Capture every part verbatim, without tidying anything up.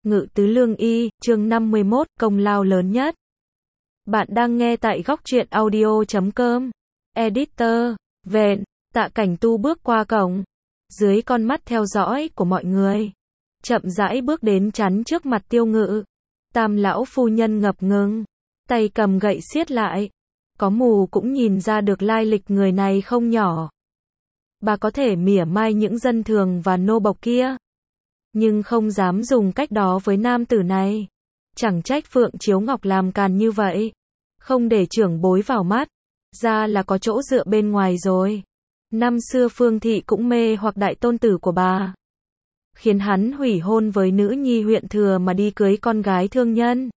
Ngự tứ lương y, chương năm mươi mốt, công lao lớn nhất. Bạn đang nghe tại góc truyện audio chấm com. Editor, Vện, Tạ Cảnh Tu bước qua cổng. Dưới con mắt theo dõi của mọi người. Chậm rãi bước đến chắn trước mặt Tiêu Ngự. Tam lão phu nhân ngập ngừng. Tay cầm gậy siết lại. Có mù cũng nhìn ra được lai lịch người này không nhỏ. Bà có thể mỉa mai những dân thường và nô bộc kia. Nhưng không dám dùng cách đó với nam tử này. Chẳng trách Phượng Chiếu Ngọc làm càn như vậy. Không để trưởng bối vào mắt. Ra là có chỗ dựa bên ngoài rồi. Năm xưa Phương Thị cũng mê hoặc đại tôn tử của bà. Khiến hắn hủy hôn với nữ nhi huyện thừa mà đi cưới con gái thương nhân.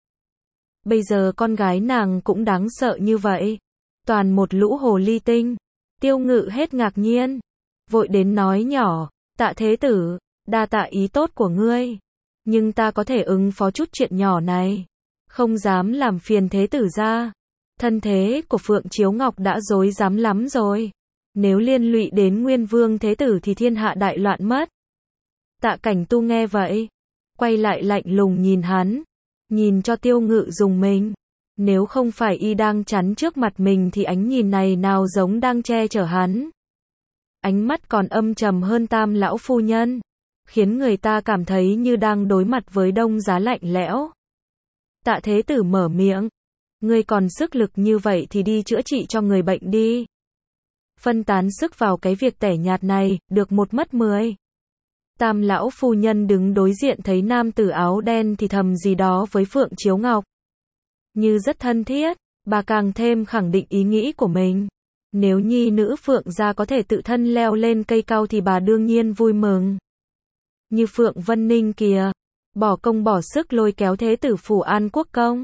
Bây giờ con gái nàng cũng đáng sợ như vậy. Toàn một lũ hồ ly tinh. Tiêu Ngự hết ngạc nhiên. Vội đến nói nhỏ, Tạ thế tử, đa tạ ý tốt của ngươi. Nhưng ta có thể ứng phó chút chuyện nhỏ này. Không dám làm phiền thế tử ra. Thân thế của Phượng Chiếu Ngọc đã rối rắm lắm rồi. Nếu liên lụy đến Nguyên Vương thế tử thì thiên hạ đại loạn mất. Tạ Cảnh Tu nghe vậy. Quay lại lạnh lùng nhìn hắn. Nhìn cho Tiêu Ngự dùng mình. Nếu không phải y đang chắn trước mặt mình thì ánh nhìn này nào giống đang che chở hắn. Ánh mắt còn âm trầm hơn Tam lão phu nhân. Khiến người ta cảm thấy như đang đối mặt với đông giá lạnh lẽo. Tạ thế tử mở miệng. Ngươi còn sức lực như vậy thì đi chữa trị cho người bệnh đi. Phân tán sức vào cái việc tẻ nhạt này, được một mất mười. Tam lão phu nhân đứng đối diện thấy nam tử áo đen thì thầm gì đó với Phượng Chiếu Ngọc. Như rất thân thiết, bà càng thêm khẳng định ý nghĩ của mình. Nếu nhi nữ Phượng gia có thể tự thân leo lên cây cao thì bà đương nhiên vui mừng. Như Phượng Vân Ninh kìa, bỏ công bỏ sức lôi kéo thế tử phủ An Quốc công.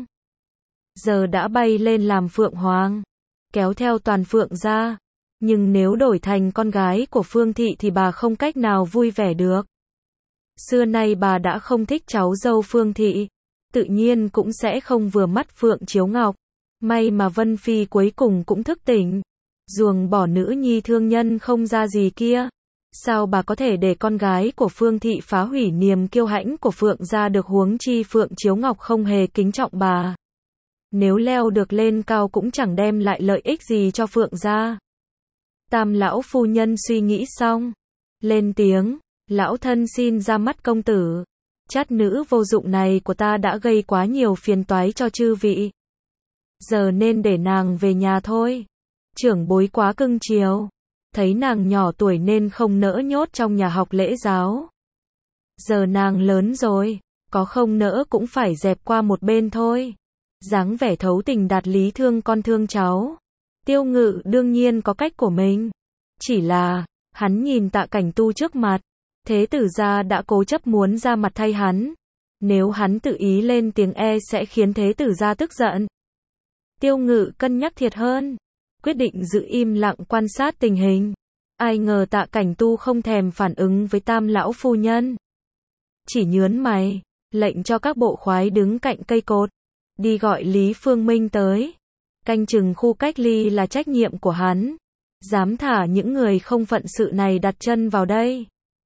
Giờ đã bay lên làm Phượng Hoàng, kéo theo toàn Phượng gia. Nhưng nếu đổi thành con gái của Phương Thị thì bà không cách nào vui vẻ được. Xưa nay bà đã không thích cháu dâu Phương Thị, tự nhiên cũng sẽ không vừa mắt Phượng Chiếu Ngọc. May mà Vân Phi cuối cùng cũng thức tỉnh. Ruồng bỏ nữ nhi thương nhân không ra gì kia. Sao bà có thể để con gái của Phương Thị phá hủy niềm kiêu hãnh của Phượng gia được, huống chi Phượng Chiếu Ngọc không hề kính trọng bà. Nếu leo được lên cao cũng chẳng đem lại lợi ích gì cho Phượng gia. Tam lão phu nhân suy nghĩ xong. Lên tiếng, lão thân xin ra mắt công tử. Chát nữ vô dụng này của ta đã gây quá nhiều phiền toái cho chư vị. Giờ nên để nàng về nhà thôi. Trưởng bối quá cưng chiều. Thấy nàng nhỏ tuổi nên không nỡ nhốt trong nhà học lễ giáo. Giờ nàng lớn rồi, có không nỡ cũng phải dẹp qua một bên thôi. Dáng vẻ thấu tình đạt lý thương con thương cháu. Tiêu Ngự đương nhiên có cách của mình. Chỉ là, hắn nhìn Tạ Cảnh Tu trước mặt. Thế tử gia đã cố chấp muốn ra mặt thay hắn. Nếu hắn tự ý lên tiếng e sẽ khiến thế tử gia tức giận. Tiêu Ngự cân nhắc thiệt hơn. Quyết định giữ im lặng quan sát tình hình. Ai ngờ Tạ Cảnh Tu không thèm phản ứng với Tam lão phu nhân. Chỉ nhớn mày, lệnh cho các bộ khoái đứng cạnh cây cột. Đi gọi Lý Phương Minh tới. Canh chừng khu cách ly là trách nhiệm của hắn. Dám thả những người không phận sự này đặt chân vào đây.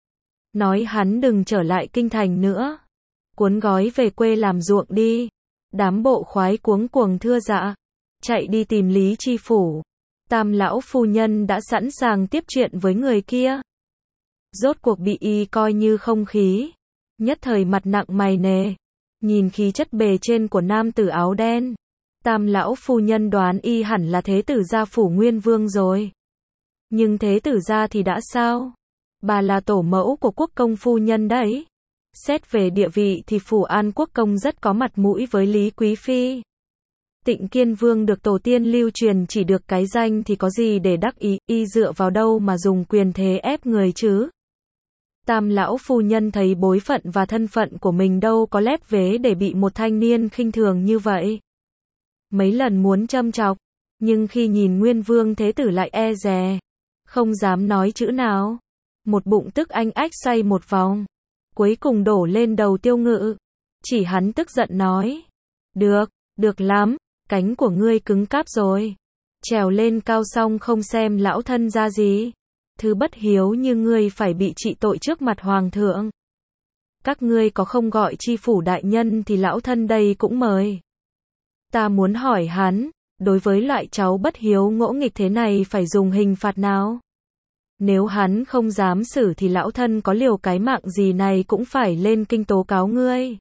Nói hắn đừng trở lại kinh thành nữa. Cuốn gói về quê làm ruộng đi. Đám bộ khoái cuống cuồng thưa dạ. Chạy đi tìm Lý Chi Phủ. Tam lão phu nhân đã sẵn sàng tiếp chuyện với người kia. Rốt cuộc bị y coi như không khí. Nhất thời mặt nặng mày nề. Nhìn khí chất bề trên của nam tử áo đen. Tam lão phu nhân đoán y hẳn là thế tử gia phủ Nguyên Vương rồi. Nhưng thế tử gia thì đã sao? Bà là tổ mẫu của quốc công phu nhân đấy. Xét về địa vị thì phủ An Quốc công rất có mặt mũi với Lý Quý Phi. Tịnh Kiên Vương được tổ tiên lưu truyền chỉ được cái danh thì có gì để đắc ý, y dựa vào đâu mà dùng quyền thế ép người chứ? Tam lão phu nhân thấy bối phận và thân phận của mình đâu có lép vế để bị một thanh niên khinh thường như vậy. Mấy lần muốn châm chọc, nhưng khi nhìn Nguyên Vương thế tử lại e dè, không dám nói chữ nào. Một bụng tức anh ách xoay một vòng, cuối cùng đổ lên đầu Tiêu Ngự. Chỉ hắn tức giận nói, được, được lắm, cánh của ngươi cứng cáp rồi. Trèo lên cao xong không xem lão thân ra gì. Thứ bất hiếu như ngươi phải bị trị tội trước mặt hoàng thượng. Các ngươi có không gọi chi phủ đại nhân thì lão thân đây cũng mời. Ta muốn hỏi hắn, đối với loại cháu bất hiếu ngỗ nghịch thế này phải dùng hình phạt nào? Nếu hắn không dám xử thì lão thân có liều cái mạng gì này cũng phải lên kinh tố cáo ngươi.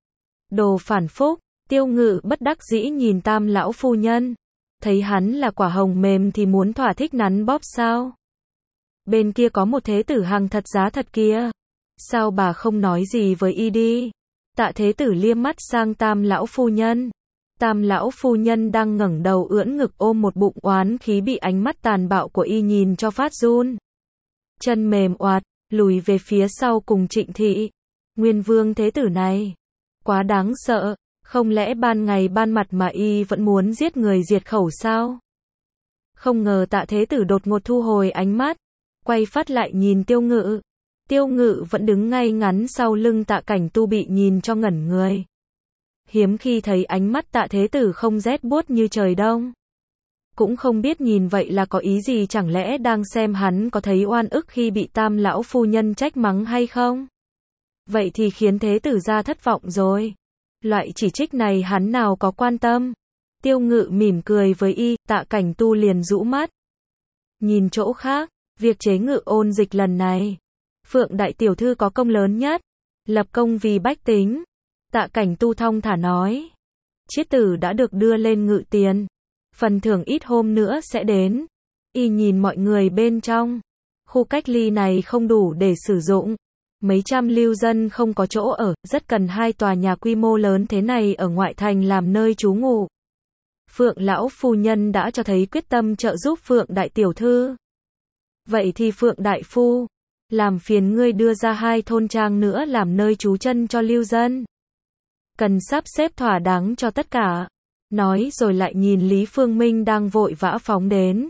Đồ phản phúc, Tiêu Ngự bất đắc dĩ nhìn Tam lão phu nhân. Thấy hắn là quả hồng mềm thì muốn thỏa thích nắn bóp sao? Bên kia có một thế tử hàng thật giá thật kia. Sao bà không nói gì với y đi? Tạ thế tử liếc mắt sang Tam lão phu nhân. Tam lão phu nhân đang ngẩng đầu ưỡn ngực ôm một bụng oán khí bị ánh mắt tàn bạo của y nhìn cho phát run. Chân mềm oạt, lùi về phía sau cùng Trịnh thị. Nguyên vương thế tử này, quá đáng sợ, không lẽ ban ngày ban mặt mà y vẫn muốn giết người diệt khẩu sao? Không ngờ Tạ thế tử đột ngột thu hồi ánh mắt, quay phát lại nhìn Tiêu Ngự. Tiêu Ngự vẫn đứng ngay ngắn sau lưng Tạ Cảnh Tu bị nhìn cho ngẩn người. Hiếm khi thấy ánh mắt Tạ thế tử không rét buốt như trời đông. Cũng không biết nhìn vậy là có ý gì, chẳng lẽ đang xem hắn có thấy oan ức khi bị Tam lão phu nhân trách mắng hay không? Vậy thì khiến thế tử gia thất vọng rồi. Loại chỉ trích này hắn nào có quan tâm. Tiêu Ngự mỉm cười với y, Tạ Cảnh Tu liền rũ mắt. Nhìn chỗ khác, việc chế ngự ôn dịch lần này, Phượng đại tiểu thư có công lớn nhất, lập công vì bách tính. Tạ Cảnh Tu thong thả nói. Chiết tử đã được đưa lên ngự tiền. Phần thưởng ít hôm nữa sẽ đến. Y nhìn mọi người bên trong. Khu cách ly này không đủ để sử dụng. Mấy trăm lưu dân không có chỗ ở, rất cần hai tòa nhà quy mô lớn thế này ở ngoại thành làm nơi trú ngụ. Phượng lão phu nhân đã cho thấy quyết tâm trợ giúp Phượng đại tiểu thư. Vậy thì Phượng đại phu, làm phiền ngươi đưa ra hai thôn trang nữa làm nơi trú chân cho lưu dân. Cần sắp xếp thỏa đáng cho tất cả. Nói rồi lại nhìn Lý Phương Minh đang vội vã phóng đến.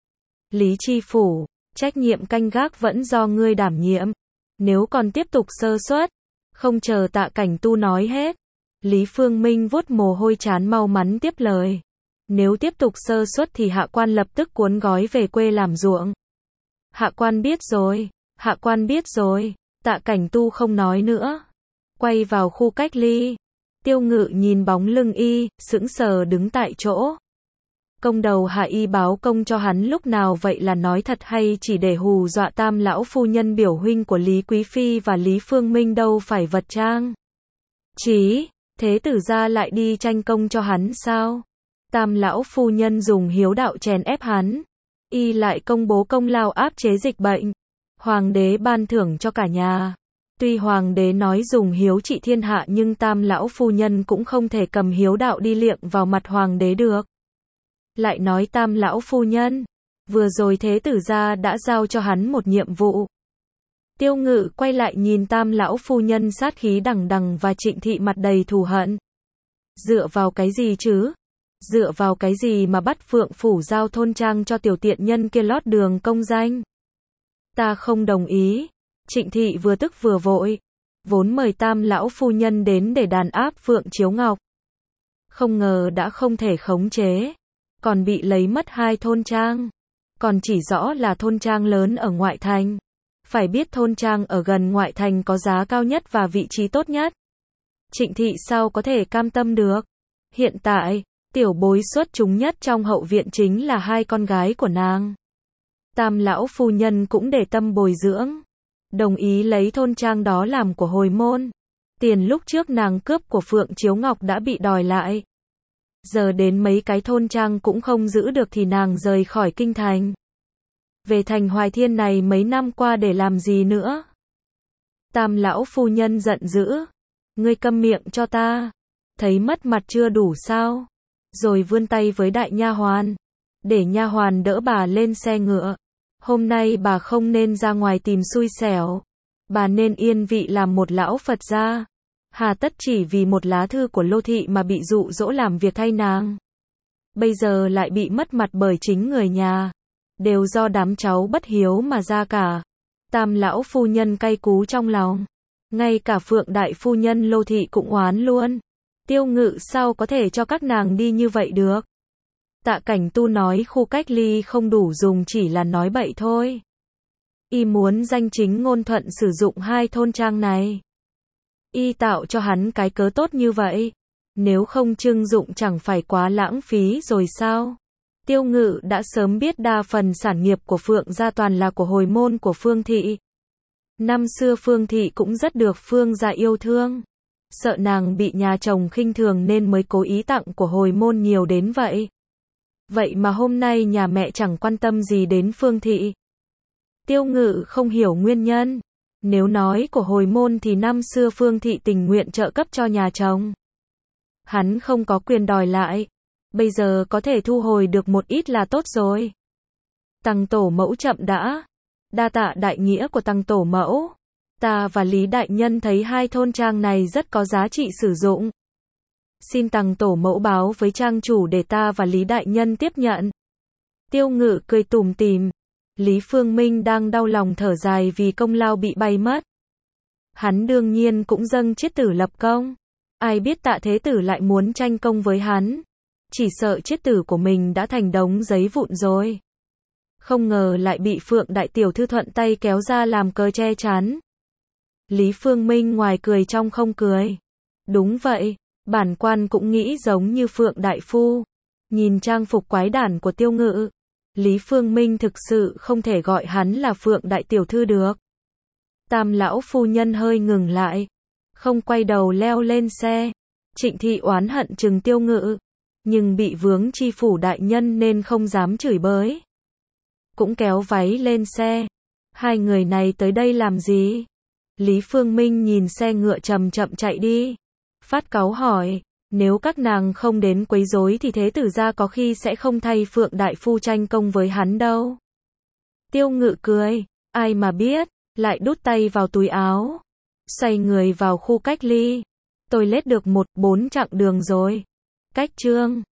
Lý chi phủ, trách nhiệm canh gác vẫn do ngươi đảm nhiệm. Nếu còn tiếp tục sơ suất, không chờ Tạ Cảnh Tu nói hết, Lý Phương Minh vuốt mồ hôi trán mau mắn tiếp lời. Nếu tiếp tục sơ suất thì hạ quan lập tức cuốn gói về quê làm ruộng. Hạ quan biết rồi, hạ quan biết rồi. Tạ Cảnh Tu không nói nữa, quay vào khu cách ly. Tiêu Ngự nhìn bóng lưng y, sững sờ đứng tại chỗ. Công đầu hạ y báo công cho hắn lúc nào vậy, là nói thật hay chỉ để hù dọa Tam lão phu nhân biểu huynh của Lý Quý Phi và Lý Phương Minh đâu phải vật trang. Chí, thế tử gia lại đi tranh công cho hắn sao? Tam lão phu nhân dùng hiếu đạo chèn ép hắn. Y lại công bố công lao áp chế dịch bệnh. Hoàng đế ban thưởng cho cả nhà. Tuy hoàng đế nói dùng hiếu trị thiên hạ nhưng Tam lão phu nhân cũng không thể cầm hiếu đạo đi liệng vào mặt hoàng đế được. Lại nói Tam lão phu nhân, vừa rồi thế tử gia đã giao cho hắn một nhiệm vụ. Tiêu Ngự quay lại nhìn Tam lão phu nhân sát khí đằng đằng và Trịnh thị mặt đầy thù hận. Dựa vào cái gì chứ? Dựa vào cái gì mà bắt Phượng phủ giao thôn trang cho tiểu tiện nhân kia lót đường công danh? Ta không đồng ý. Trịnh thị vừa tức vừa vội, vốn mời Tam lão phu nhân đến để đàn áp Phượng Chiếu Ngọc. Không ngờ đã không thể khống chế, còn bị lấy mất hai thôn trang, còn chỉ rõ là thôn trang lớn ở ngoại thành. Phải biết thôn trang ở gần ngoại thành có giá cao nhất và vị trí tốt nhất. Trịnh thị sao có thể cam tâm được? Hiện tại, tiểu bối xuất chúng nhất trong hậu viện chính là hai con gái của nàng. Tam lão phu nhân cũng để tâm bồi dưỡng, đồng ý lấy thôn trang đó làm của hồi môn. Tiền lúc trước nàng cướp của Phượng Chiếu Ngọc đã bị đòi lại. Giờ đến mấy cái thôn trang cũng không giữ được thì nàng rời khỏi kinh thành. Về thành Hoài Thiên này mấy năm qua để làm gì nữa? Tam lão phu nhân giận dữ. Ngươi câm miệng cho ta. Thấy mất mặt chưa đủ sao? Rồi vươn tay với đại nha hoàn, để nha hoàn đỡ bà lên xe ngựa. Hôm nay bà không nên ra ngoài tìm xui xẻo. Bà nên yên vị làm một lão Phật gia. Hà tất chỉ vì một lá thư của Lô thị mà bị dụ dỗ làm việc thay nàng. Bây giờ lại bị mất mặt bởi chính người nhà. Đều do đám cháu bất hiếu mà ra cả. Tam lão phu nhân cay cú trong lòng. Ngay cả Phượng đại phu nhân Lô thị cũng oán luôn. Tiêu Ngự sao có thể cho các nàng đi như vậy được? Tạ Cảnh Tu nói khu cách ly không đủ dùng chỉ là nói bậy thôi. Y muốn danh chính ngôn thuận sử dụng hai thôn trang này. Y tạo cho hắn cái cớ tốt như vậy. Nếu không Trương Dụng chẳng phải quá lãng phí rồi sao? Tiêu Ngự đã sớm biết đa phần sản nghiệp của Phượng gia toàn là của hồi môn của Phương thị. Năm xưa Phương thị cũng rất được Phương gia yêu thương. Sợ nàng bị nhà chồng khinh thường nên mới cố ý tặng của hồi môn nhiều đến vậy. Vậy mà hôm nay nhà mẹ chẳng quan tâm gì đến Phương thị. Tiêu Ngự không hiểu nguyên nhân. Nếu nói của hồi môn thì năm xưa Phương thị tình nguyện trợ cấp cho nhà chồng. Hắn không có quyền đòi lại. Bây giờ có thể thu hồi được một ít là tốt rồi. Tăng tổ mẫu chậm đã. Đa tạ đại nghĩa của tăng tổ mẫu. Ta và Lý đại nhân thấy hai thôn trang này rất có giá trị sử dụng. Xin tăng tổ mẫu báo với trang chủ để ta và Lý đại nhân tiếp nhận. Tiêu Ngự cười tủm tỉm. Lý Phương Minh đang đau lòng thở dài vì công lao bị bay mất. Hắn đương nhiên cũng dâng chiết tử lập công. Ai biết Tạ Thế Tử lại muốn tranh công với hắn. Chỉ sợ chiết tử của mình đã thành đống giấy vụn rồi. Không ngờ lại bị Phượng đại tiểu thư thuận tay kéo ra làm cờ che chắn. Lý Phương Minh ngoài cười trong không cười. Đúng vậy, bản quan cũng nghĩ giống như Phượng đại phu. Nhìn trang phục quái đản của Tiêu Ngự, Lý Phương Minh thực sự không thể gọi hắn là Phượng đại tiểu thư được. Tam lão phu nhân hơi ngừng lại, không quay đầu leo lên xe. Trịnh Thị oán hận trừng Tiêu Ngự, nhưng bị vướng chi phủ đại nhân nên không dám chửi bới. Cũng kéo váy lên xe. Hai người này tới đây làm gì? Lý Phương Minh nhìn xe ngựa chậm chậm chạy đi. Phát cáu hỏi, nếu các nàng không đến quấy rối thì Thế Tử gia có khi sẽ không thay Phượng đại phu tranh công với hắn đâu. Tiêu Ngự cười, ai mà biết, lại đút tay vào túi áo. Xoay người vào khu cách ly. Tôi lết được một bốn chặng đường rồi. Cách Trương